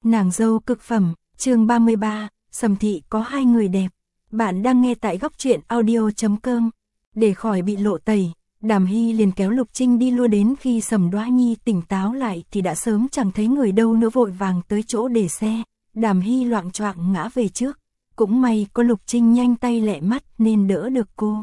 Nàng dâu cực phẩm, chương 33, Sầm Thị có hai người đẹp. Bạn đang nghe tại góc truyện audio.com. Để khỏi bị lộ tẩy, Đàm Hy liền kéo Lục Trinh đi, lua đến khi Sầm Đoá Nhi tỉnh táo lại thì đã sớm chẳng thấy người đâu nữa, vội vàng tới chỗ để xe. Đàm Hy loạng choạng ngã về trước, cũng may có Lục Trinh nhanh tay lẹ mắt nên đỡ được cô.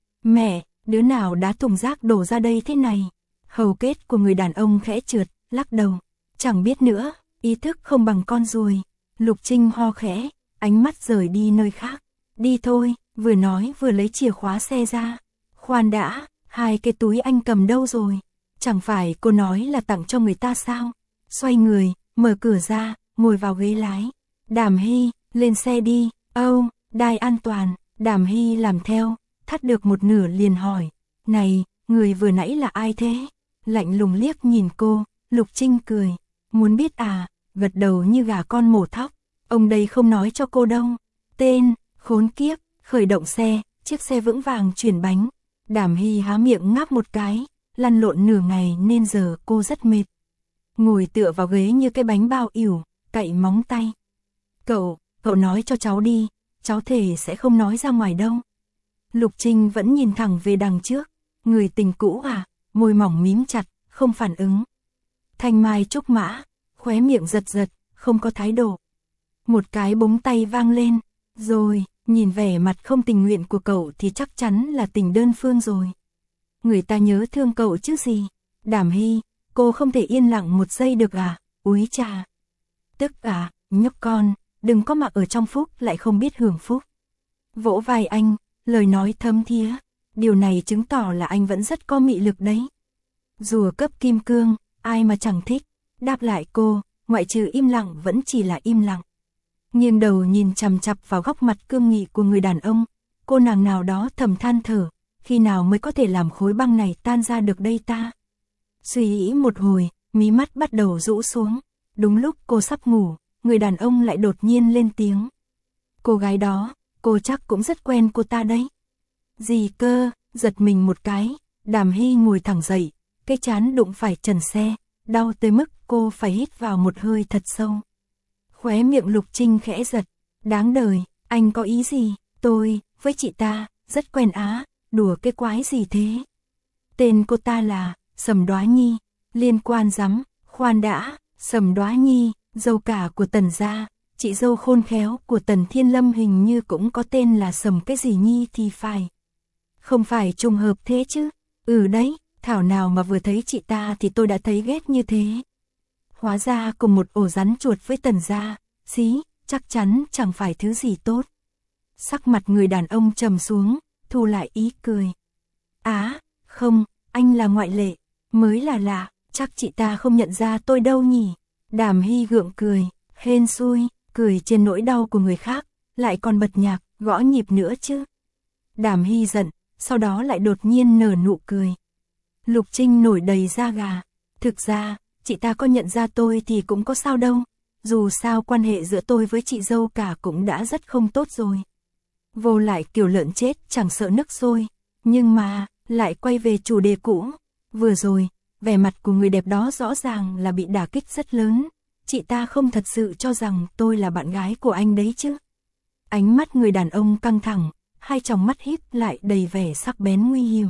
Mẹ, đứa nào đá thùng rác đổ ra đây thế này? Hầu kết của người đàn ông khẽ trượt, lắc đầu. Chẳng biết nữa, ý thức không bằng con ruồi. Lục Trinh ho khẽ, ánh mắt rời đi nơi khác. Đi thôi, vừa nói vừa lấy chìa khóa xe ra. Khoan đã, hai cái túi anh cầm đâu rồi? Chẳng phải cô nói là tặng cho người ta sao? Xoay người, mở cửa ra, ngồi vào ghế lái. Đàm Hy, lên xe đi. Âu, đai an toàn. Đàm Hy làm theo, thắt được một nửa liền hỏi. Này, người vừa nãy là ai thế? Lạnh lùng liếc nhìn cô, Lục Trinh cười. Muốn biết à? Gật đầu như gà con mổ thóc. Ông đây không nói cho cô đâu. Tên, khốn kiếp, khởi động xe, chiếc xe vững vàng chuyển bánh. Đàm Hy há miệng ngáp một cái, lăn lộn nửa ngày nên giờ cô rất mệt. Ngồi tựa vào ghế như cái bánh bao ỉu, cạy móng tay. Cậu nói cho cháu đi, cháu thề sẽ không nói ra ngoài đâu. Lục Trinh vẫn nhìn thẳng về đằng trước. Người tình cũ à? Môi mỏng mím chặt, không phản ứng. Thanh mai trúc mã, khóe miệng giật giật, không có thái độ. Một cái búng tay vang lên, rồi, nhìn vẻ mặt không tình nguyện của cậu thì chắc chắn là tình đơn phương rồi. Người ta nhớ thương cậu chứ gì. Đàm Hy, cô không thể yên lặng một giây được à? Úi trà. Tức à, nhóc con, đừng có mặc ở trong phúc lại không biết hưởng phúc. Vỗ vai anh, lời nói thấm thía. Điều này chứng tỏ là anh vẫn rất có mị lực đấy. Rùa cấp kim cương, ai mà chẳng thích. Đáp lại cô, ngoại trừ im lặng vẫn chỉ là im lặng. Nghiêng đầu nhìn chằm chằm vào góc mặt cương nghị của người đàn ông, cô nàng nào đó thầm than thở, khi nào mới có thể làm khối băng này tan ra được đây ta? Suy nghĩ một hồi, mí mắt bắt đầu rũ xuống. Đúng lúc cô sắp ngủ, người đàn ông lại đột nhiên lên tiếng. Cô gái đó, cô chắc cũng rất quen cô ta đấy. Gì cơ? Giật mình một cái, Đàm Hy ngồi thẳng dậy, cái trán đụng phải trần xe, đau tới mức cô phải hít vào một hơi thật sâu. Khóe miệng Lục Trinh khẽ giật. Đáng đời, anh có ý gì? Tôi, với chị ta, rất quen á. Đùa cái quái gì thế? Tên cô ta là Sầm Đoá Nhi. Liên quan rắm. Khoan đã, Sầm Đoá Nhi, dâu cả của Tần gia, chị dâu khôn khéo của Tần Thiên Lâm hình như cũng có tên là Sầm cái gì Nhi thì phải. Không phải trùng hợp thế chứ? Ừ đấy, thảo nào mà vừa thấy chị ta thì tôi đã thấy ghét như thế. Hóa ra cùng một ổ rắn chuột với Tần gia, xí, chắc chắn chẳng phải thứ gì tốt. Sắc mặt người đàn ông trầm xuống, thu lại ý cười. Á, không, anh là ngoại lệ, mới là lạ, chắc chị ta không nhận ra tôi đâu nhỉ. Đàm Hy gượng cười, hên xui, cười trên nỗi đau của người khác, lại còn bật nhạc, gõ nhịp nữa chứ. Đàm Hy giận, sau đó lại đột nhiên nở nụ cười. Lục Trinh nổi đầy da gà, thực ra, chị ta có nhận ra tôi thì cũng có sao đâu, dù sao quan hệ giữa tôi với chị dâu cả cũng đã rất không tốt rồi. Vô lại kiểu lợn chết chẳng sợ nức sôi, nhưng mà, lại quay về chủ đề cũ. Vừa rồi, vẻ mặt của người đẹp đó rõ ràng là bị đả kích rất lớn, chị ta không thật sự cho rằng tôi là bạn gái của anh đấy chứ. Ánh mắt người đàn ông căng thẳng, hai tròng mắt híp lại đầy vẻ sắc bén nguy hiểm.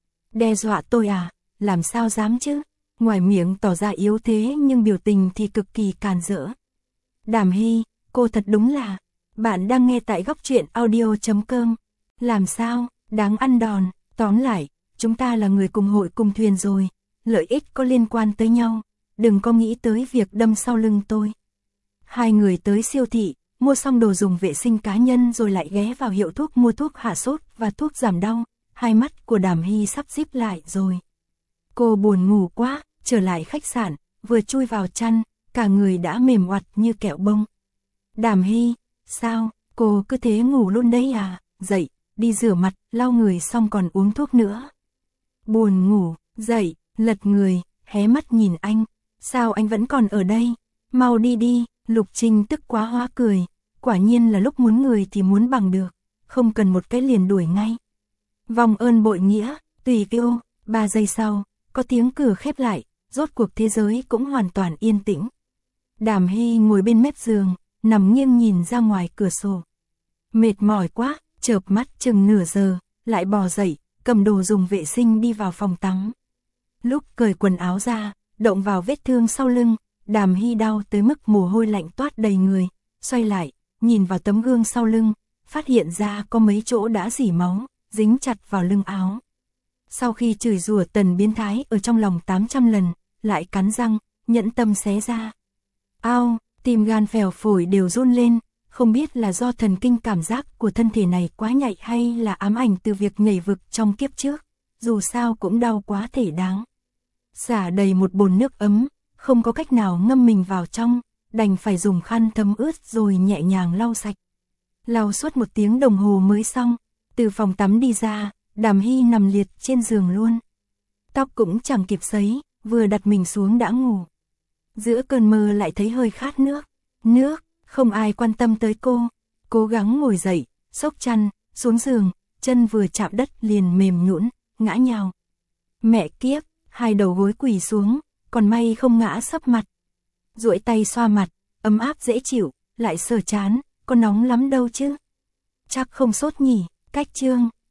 Đe dọa tôi à? Làm sao dám chứ? Ngoài miệng tỏ ra yếu thế nhưng biểu tình thì cực kỳ càn rỡ. Đàm Hy, cô thật đúng là... Bạn đang nghe tại góc truyện audio.com. Làm sao? Đáng ăn đòn. Tóm lại, chúng ta là người cùng hội cùng thuyền rồi. Lợi ích có liên quan tới nhau. Đừng có nghĩ tới việc đâm sau lưng tôi. Hai người tới siêu thị, mua xong đồ dùng vệ sinh cá nhân rồi lại ghé vào hiệu thuốc mua thuốc hạ sốt và thuốc giảm đau. Hai mắt của Đàm Hy sắp díp lại rồi. Cô buồn ngủ quá, trở lại khách sạn, vừa chui vào chăn, cả người đã mềm oặt như kẹo bông. Đàm Hy, sao, cô cứ thế ngủ luôn đấy à? Dậy, đi rửa mặt, lau người xong còn uống thuốc nữa. Buồn ngủ, dậy, lật người, hé mắt nhìn anh. Sao anh vẫn còn ở đây? Mau đi đi. Lục Trinh tức quá hóa cười. Quả nhiên là lúc muốn người thì muốn bằng được. Không cần một cái liền đuổi ngay. Vòng ơn bội nghĩa, tùy kêu. 3 giây sau, có tiếng cửa khép lại. Rốt cuộc thế giới cũng hoàn toàn yên tĩnh. Đàm Hy ngồi bên mép giường, nằm nghiêng nhìn ra ngoài cửa sổ. Mệt mỏi quá, chợp mắt chừng nửa giờ, lại bò dậy, cầm đồ dùng vệ sinh đi vào phòng tắm. Lúc cởi quần áo ra, động vào vết thương sau lưng, Đàm Hy đau tới mức mồ hôi lạnh toát đầy người, xoay lại, nhìn vào tấm gương sau lưng, phát hiện ra có mấy chỗ đã rỉ máu, dính chặt vào lưng áo. Sau khi chửi rủa Tần biến thái ở trong lòng 800 lần, lại cắn răng, nhẫn tâm xé ra. Ao, tim gan phèo phổi đều run lên, không biết là do thần kinh cảm giác của thân thể này quá nhạy hay là ám ảnh từ việc nhảy vực trong kiếp trước, dù sao cũng đau quá thể đáng. Xả đầy một bồn nước ấm, không có cách nào ngâm mình vào trong, đành phải dùng khăn thấm ướt rồi nhẹ nhàng lau sạch. Lau suốt 1 tiếng đồng hồ mới xong, từ phòng tắm đi ra, Đàm Hy nằm liệt trên giường luôn. Tóc cũng chẳng kịp sấy, vừa đặt mình xuống đã ngủ. Giữa cơn mơ lại thấy hơi khát nước, không ai quan tâm tới cô. Cố gắng ngồi dậy, xốc chăn, xuống giường, chân vừa chạm đất liền mềm nhũn, ngã nhào. Mẹ kiếp, 2 đầu gối quỳ xuống, còn may không ngã sấp mặt. Duỗi tay xoa mặt, ấm áp dễ chịu, lại sờ trán, có nóng lắm đâu chứ. Chắc không sốt nhỉ, cách chương.